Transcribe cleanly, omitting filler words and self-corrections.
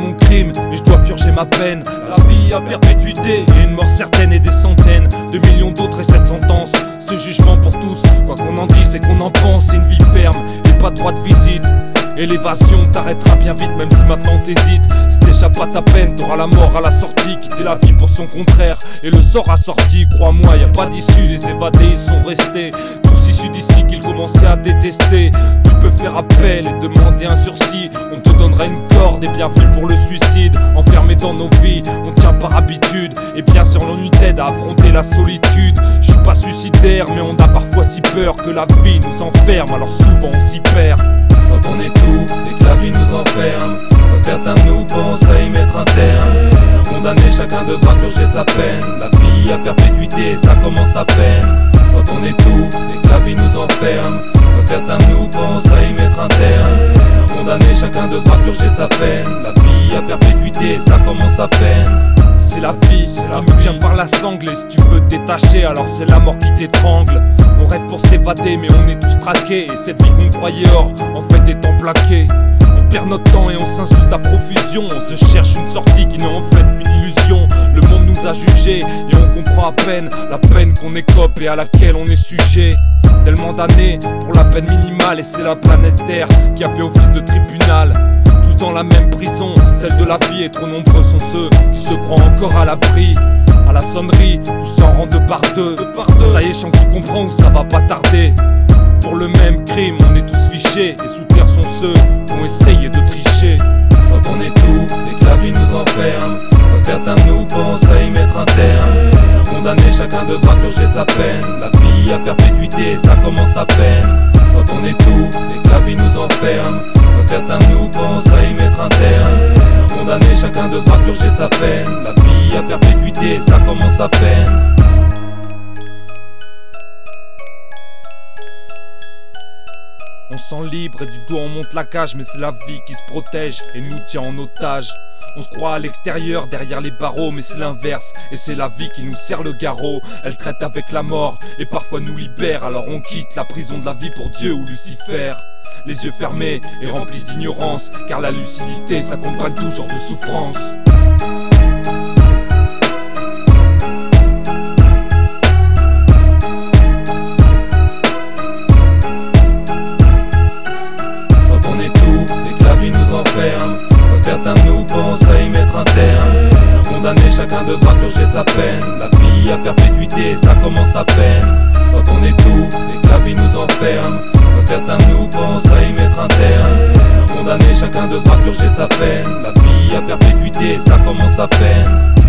mon crime et je dois purger ma peine. La vie à perpétuité et une mort certaine et des centaines de millions d'autres et cette sentence. Ce jugement pour tous, quoi qu'on en dise et qu'on en pense, c'est une vie ferme et pas de droit de visite. Élévation t'arrêtera bien vite même si maintenant t'hésites. Si t'échappes à ta peine, t'auras la mort à la sortie. Quitter la vie pour son contraire et le sort assorti. Crois-moi, y a pas d'issue, les évadés ils sont restés tous issus d'ici qu'ils commençaient à détester. Tu peux faire appel et demander un sursis, on te donnera une corde et bienvenue pour le suicide. Enfermé dans nos vies, on tient par habitude et bien sûr l'ennui t'aide à affronter la solitude. Je suis pas suicidaire mais on a parfois si peur que la vie nous enferme, alors souvent on s'y perd. Quand on étouffe et que la vie nous enferme, quand certains de nous pensent à y mettre un terme. Tous condamnés, chacun devra purger sa peine. La vie à perpétuité, ça commence à peine. Quand on étouffe et que la vie nous enferme, quand certains de nous pensent à y mettre un terme. Tous condamnés, chacun devra purger sa peine. La vie à perpétuité, ça commence à peine. C'est la vie, qui nous tient par la sangle. Et si tu veux te détacher, alors c'est la mort qui t'étrangle. On rêve pour s'évader mais on est tous traqués. Et cette vie qu'on croyait or, en fait étant plaquée. On perd notre temps et on s'insulte à profusion. On se cherche une sortie qui n'est en fait qu'une illusion. Le monde nous a jugés et on comprend à peine la peine qu'on écope et à laquelle on est sujet. Tellement d'années pour la peine minimale. Et c'est la planète Terre qui a fait office de tribunal. Tous dans la même prison, celle de la vie, et trop nombreux sont ceux qui se croient encore à l'abri. À la sonnerie, tous s'en rendent deux par deux. Ça y est, je sens que tu comprends où ça va pas tarder. Pour le même crime, on est tous fichés. Et sous terre sont ceux qui ont essayé de tricher. Quand on étouffe et que la vie nous enferme, quand certains de nous pensent à y mettre un terme. Tous condamnés, chacun devra purger sa peine. La vie à perpétuité, ça commence à peine. Quand on étouffe et que la vie nous enferme, quand certains de nous pensent à y mettre un terme. Tous condamnés, chacun devra purger sa peine. La vie à perpétuité, ça commence à peine. On sent libre et du dos on monte la cage. Mais c'est la vie qui se protège et nous tient en otage. On se croit à l'extérieur derrière les barreaux, mais c'est l'inverse et c'est la vie qui nous serre le garrot. Elle traite avec la mort et parfois nous libère. Alors on quitte la prison de la vie pour Dieu ou Lucifer. Les yeux fermés et remplis d'ignorance, car la lucidité s'accompagne toujours de souffrance. Quand on étouffe et que la vie nous enferme, quand certains de nous pensent à y mettre un terme. Tous condamnés, chacun devra purger sa peine. La vie à perpétuité, ça commence à peine. Quand on étouffe et que la vie nous enferme, quand certains de nous pensent à y mettre un terme. Tous condamnés, chacun devra purger sa peine. La vie à perpétuité, ça commence à peine.